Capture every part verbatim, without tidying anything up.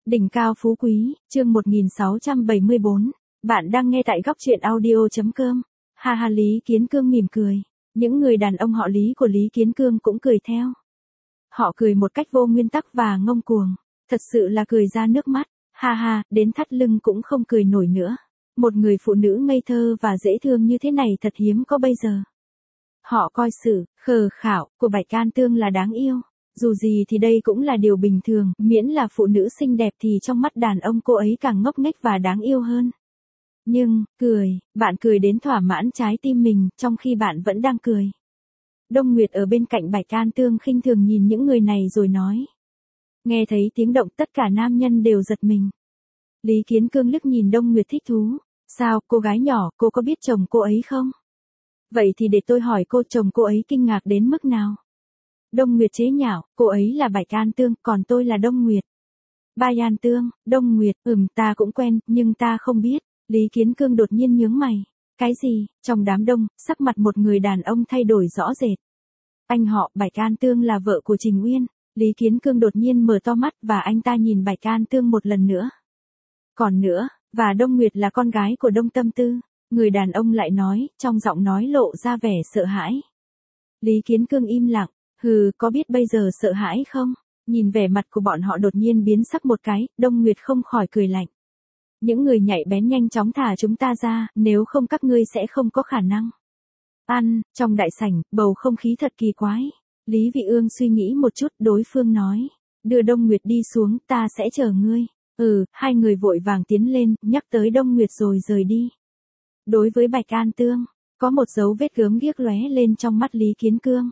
Đỉnh cao phú quý, chương một nghìn sáu trăm bảy mươi bốn. Bạn đang nghe tại góc truyện audio.com. Ha ha, Lý Kiến Cương mỉm cười. Những người đàn ông họ Lý của Lý Kiến Cương cũng cười theo. Họ cười một cách vô nguyên tắc và ngông cuồng. Thật sự là cười ra nước mắt. Ha ha, đến thắt lưng cũng không cười nổi nữa. Một người phụ nữ ngây thơ và dễ thương như thế này thật hiếm có bây giờ. Họ coi sự khờ khảo của Bạch Can Tương là đáng yêu. Dù gì thì đây cũng là điều bình thường, miễn là phụ nữ xinh đẹp thì trong mắt đàn ông cô ấy càng ngốc nghếch và đáng yêu hơn. Nhưng, cười, bạn cười đến thỏa mãn trái tim mình, trong khi bạn vẫn đang cười. Đông Nguyệt ở bên cạnh Bạch Can Tương khinh thường nhìn những người này rồi nói. Nghe thấy tiếng động tất cả nam nhân đều giật mình. Lý Kiến Cương liếc nhìn Đông Nguyệt thích thú. Sao, cô gái nhỏ, cô có biết chồng cô ấy không? Vậy thì để tôi hỏi cô, chồng cô ấy kinh ngạc đến mức nào? Đông Nguyệt chế nhạo, cô ấy là Bạch Can Tương, còn tôi là Đông Nguyệt. Bạch Can Tương, Đông Nguyệt, ừm ta cũng quen, nhưng ta không biết. Lý Kiến Cương đột nhiên nhướng mày. Cái gì? Trong đám đông, sắc mặt một người đàn ông thay đổi rõ rệt. Anh họ Bạch Can Tương là vợ của Trình Uyên. Lý Kiến Cương đột nhiên mở to mắt và anh ta nhìn Bạch Can Tương một lần nữa. Còn nữa, và Đông Nguyệt là con gái của Đông Tâm Tư. Người đàn ông lại nói, trong giọng nói lộ ra vẻ sợ hãi. Lý Kiến Cương im lặng. Hừ, có biết bây giờ sợ hãi không? Nhìn vẻ mặt của bọn họ đột nhiên biến sắc một cái, Đông Nguyệt không khỏi cười lạnh. Những người nhạy bén nhanh chóng thả chúng ta ra, nếu không các ngươi sẽ không có khả năng. Ăn, trong đại sảnh, bầu không khí thật kỳ quái. Lý Vị Ương suy nghĩ một chút, đối phương nói. Đưa Đông Nguyệt đi xuống, ta sẽ chờ ngươi. Ừ, hai người vội vàng tiến lên, nhắc tới Đông Nguyệt rồi rời đi. Đối với Bạch Can Tương, có một dấu vết gớm ghiếc lóe lên trong mắt Lý Kiến Cương.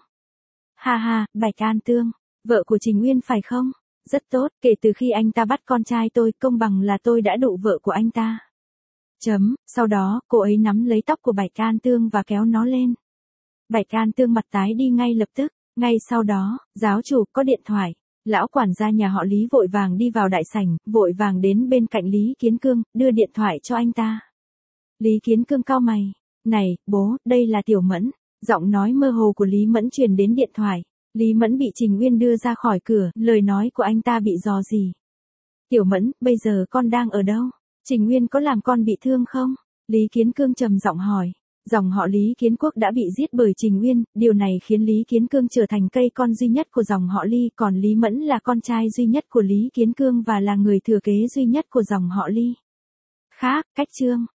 Ha ha, Bạch Can Tương, vợ của Trình Uyên phải không? Rất tốt, kể từ khi anh ta bắt con trai tôi, công bằng là tôi đã đụ vợ của anh ta. Chấm, sau đó, cô ấy nắm lấy tóc của Bạch Can Tương và kéo nó lên. Bạch Can Tương mặt tái đi ngay lập tức, ngay sau đó, giáo chủ có điện thoại. Lão quản gia nhà họ Lý vội vàng đi vào đại sảnh, vội vàng đến bên cạnh Lý Kiến Cương, đưa điện thoại cho anh ta. Lý Kiến Cương cau mày. Này, bố, đây là Tiểu Mẫn. Giọng nói mơ hồ của Lý Mẫn truyền đến điện thoại. Lý Mẫn bị Trình Uyên đưa ra khỏi cửa, lời nói của anh ta bị dò dỉ. Tiểu Mẫn, bây giờ con đang ở đâu? Trình Uyên có làm con bị thương không? Lý Kiến Cương trầm giọng hỏi. Dòng họ Lý Kiến Quốc đã bị giết bởi Trình Uyên, điều này khiến Lý Kiến Cương trở thành cây con duy nhất của dòng họ Lý, còn Lý Mẫn là con trai duy nhất của Lý Kiến Cương và là người thừa kế duy nhất của dòng họ Lý. Khác, cách chương.